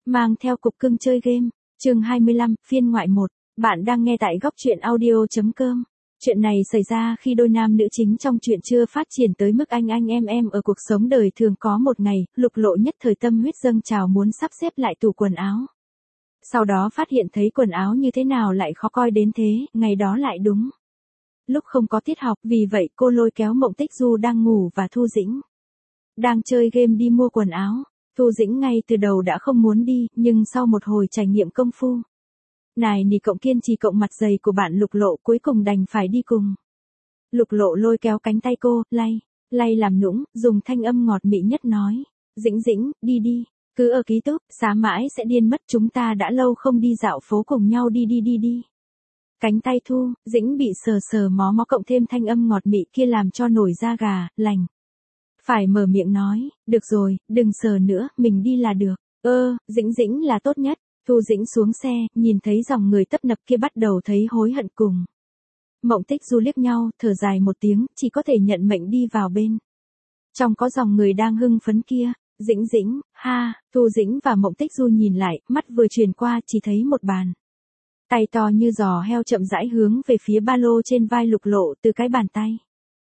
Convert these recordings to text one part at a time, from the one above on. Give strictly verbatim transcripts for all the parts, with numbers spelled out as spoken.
mang theo cục cưng chơi game. Chương hai mươi lăm, phiên ngoại một. Bạn đang nghe tại góc truyện audio chấm com. Chuyện này xảy ra khi đôi nam nữ chính trong truyện chưa phát triển tới mức anh anh em em ở cuộc sống đời thường. Có một ngày, Lục Lộ nhất thời tâm huyết dâng trào muốn sắp xếp lại tủ quần áo. Sau đó phát hiện thấy quần áo như thế nào lại khó coi đến thế, ngày đó lại đúng lúc không có tiết học, vì vậy cô lôi kéo Mộng Tích Du đang ngủ và Thu Dĩnh đang chơi game đi mua quần áo. Thu Dĩnh ngay từ đầu đã không muốn đi, nhưng sau một hồi trải nghiệm công phu nài nỉ cộng kiên trì cộng mặt dày của bạn Lục Lộ, cuối cùng đành phải đi cùng. Lục Lộ lôi kéo cánh tay cô, lay, lay làm nũng, dùng thanh âm ngọt mị nhất nói, Dĩnh Dĩnh, đi đi, cứ ở ký túc xá mãi sẽ điên mất, chúng ta đã lâu không đi dạo phố cùng nhau, đi đi đi đi. Cánh tay Thu Dĩnh bị sờ sờ mó mó cộng thêm thanh âm ngọt mị kia làm cho nổi da gà, lành. Phải mở miệng nói, được rồi, đừng sờ nữa, mình đi là được. Ơ, Dĩnh Dĩnh là tốt nhất. Thu Dĩnh xuống xe, nhìn thấy dòng người tấp nập kia bắt đầu thấy hối hận cùng. Mộng Tích Du liếc nhau, thở dài một tiếng, chỉ có thể nhận mệnh đi vào bên. Trong có dòng người đang hưng phấn kia, Dĩnh Dĩnh, ha, Thu Dĩnh và Mộng Tích Du nhìn lại, mắt vừa truyền qua chỉ thấy một bàn tay to như giò heo chậm rãi hướng về phía ba lô trên vai Lục Lộ. Từ cái bàn tay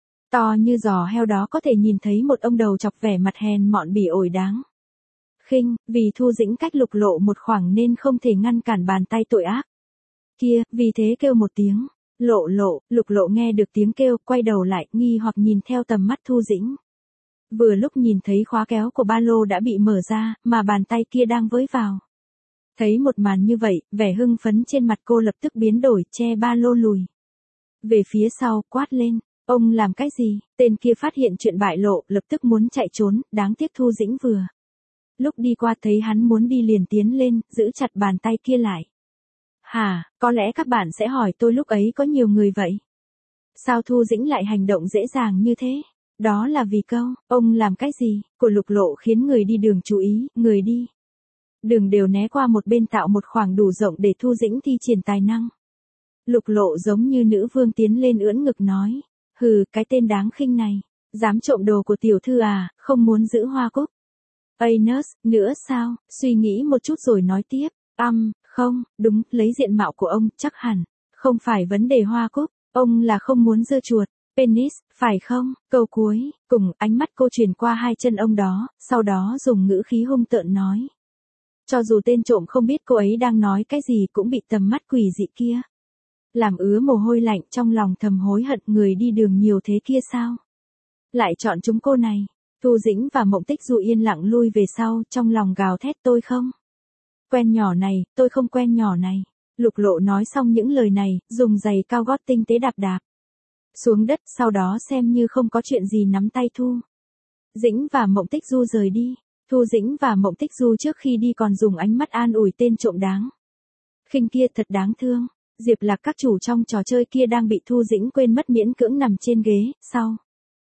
to như giò heo đó có thể nhìn thấy một ông đầu chọc vẻ mặt hèn mọn bỉ ổi đáng khinh, vì Thu Dĩnh cách Lục Lộ một khoảng nên không thể ngăn cản bàn tay tội ác kia, vì thế kêu một tiếng, Lộ Lộ. Lục Lộ nghe được tiếng kêu, quay đầu lại, nghi hoặc nhìn theo tầm mắt Thu Dĩnh. Vừa lúc nhìn thấy khóa kéo của ba lô đã bị mở ra, mà bàn tay kia đang với vào. Thấy một màn như vậy, vẻ hưng phấn trên mặt cô lập tức biến đổi, che ba lô lùi về phía sau, quát lên, ông làm cái gì? Tên kia phát hiện chuyện bại lộ, lập tức muốn chạy trốn, đáng tiếc Thu Dĩnh vừa lúc đi qua thấy hắn muốn đi liền tiến lên, giữ chặt bàn tay kia lại. Hả, có lẽ các bạn sẽ hỏi tôi lúc ấy có nhiều người vậy? Sao Thu Dĩnh lại hành động dễ dàng như thế? Đó là vì câu, ông làm cái gì, của Lục Lộ khiến người đi đường chú ý, người đi đường đều né qua một bên tạo một khoảng đủ rộng để Thu Dĩnh thi triển tài năng. Lục Lộ giống như nữ vương tiến lên ưỡn ngực nói, hừ, cái tên đáng khinh này, dám trộm đồ của tiểu thư à, không muốn giữ hoa cúc. Anus, nữa sao, suy nghĩ một chút rồi nói tiếp, âm, um, không, đúng, lấy diện mạo của ông, chắc hẳn không phải vấn đề hoa cúc, ông là không muốn dưa chuột, penis, phải không? Câu cuối, cùng ánh mắt cô truyền qua hai chân ông đó, sau đó dùng ngữ khí hung tợn nói. Cho dù tên trộm không biết cô ấy đang nói cái gì cũng bị tầm mắt quỷ dị kia làm ứa mồ hôi lạnh, trong lòng thầm hối hận, người đi đường nhiều thế kia sao lại chọn chúng cô này. Thu Dĩnh và Mộng Tích Du yên lặng lui về sau, trong lòng gào thét, tôi không quen nhỏ này, tôi không quen nhỏ này. Lục Lộ nói xong những lời này, dùng giày cao gót tinh tế đạp đạp xuống đất, sau đó xem như không có chuyện gì nắm tay Thu Dĩnh và Mộng Tích Du rời đi. Thu Dĩnh và Mộng Tích Du trước khi đi còn dùng ánh mắt an ủi tên trộm đáng khinh kia, thật đáng thương. Diệp Lạc các chủ trong trò chơi kia đang bị Thu Dĩnh quên mất, miễn cưỡng nằm trên ghế, sau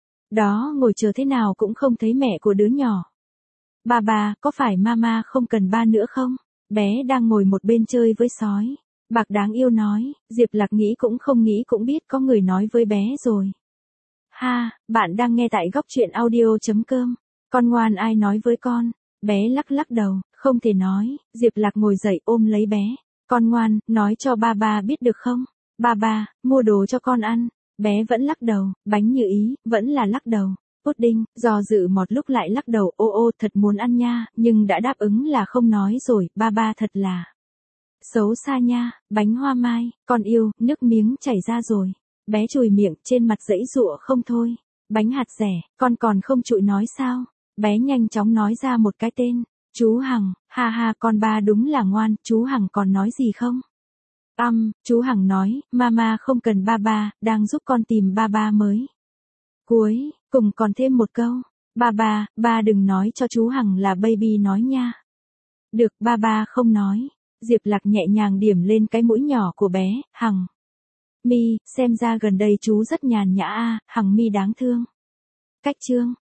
đó ngồi chờ thế nào cũng không thấy mẹ của đứa nhỏ. Ba ba, có phải mama không cần ba nữa không? Bé đang ngồi một bên chơi với sói bạc đáng yêu nói. Diệp Lạc nghĩ cũng không nghĩ cũng biết có người nói với bé rồi. Ha, bạn đang nghe tại góc truyện audio chấm com. Con ngoan, ai nói với con? Bé lắc lắc đầu, không thể nói. Diệp Lạc ngồi dậy ôm lấy bé. Con ngoan, nói cho ba ba biết được không? Ba ba, mua đồ cho con ăn. Bé vẫn lắc đầu, bánh như ý, vẫn là lắc đầu. Pudding, do dự một lúc lại lắc đầu, ô ô, thật muốn ăn nha, nhưng đã đáp ứng là không nói rồi, ba ba thật là xấu xa nha. Bánh hoa mai, con yêu, nước miếng chảy ra rồi. Bé chùi miệng, trên mặt giãy giụa không thôi. Bánh hạt dẻ, con còn không chịu nói sao? Bé nhanh chóng nói ra một cái tên. Chú Hằng, ha ha, con ba đúng là ngoan. Chú Hằng còn nói gì không? Âm, um, chú Hằng nói, mama không cần ba ba, đang giúp con tìm ba ba mới. Cuối cùng còn thêm một câu, ba ba, ba đừng nói cho chú Hằng là baby nói nha. Được, ba ba không nói. Diệp Lạc nhẹ nhàng điểm lên cái mũi nhỏ của bé. Hằng mi, xem ra gần đây chú rất nhàn nhã a. Hằng mi đáng thương. Cách chương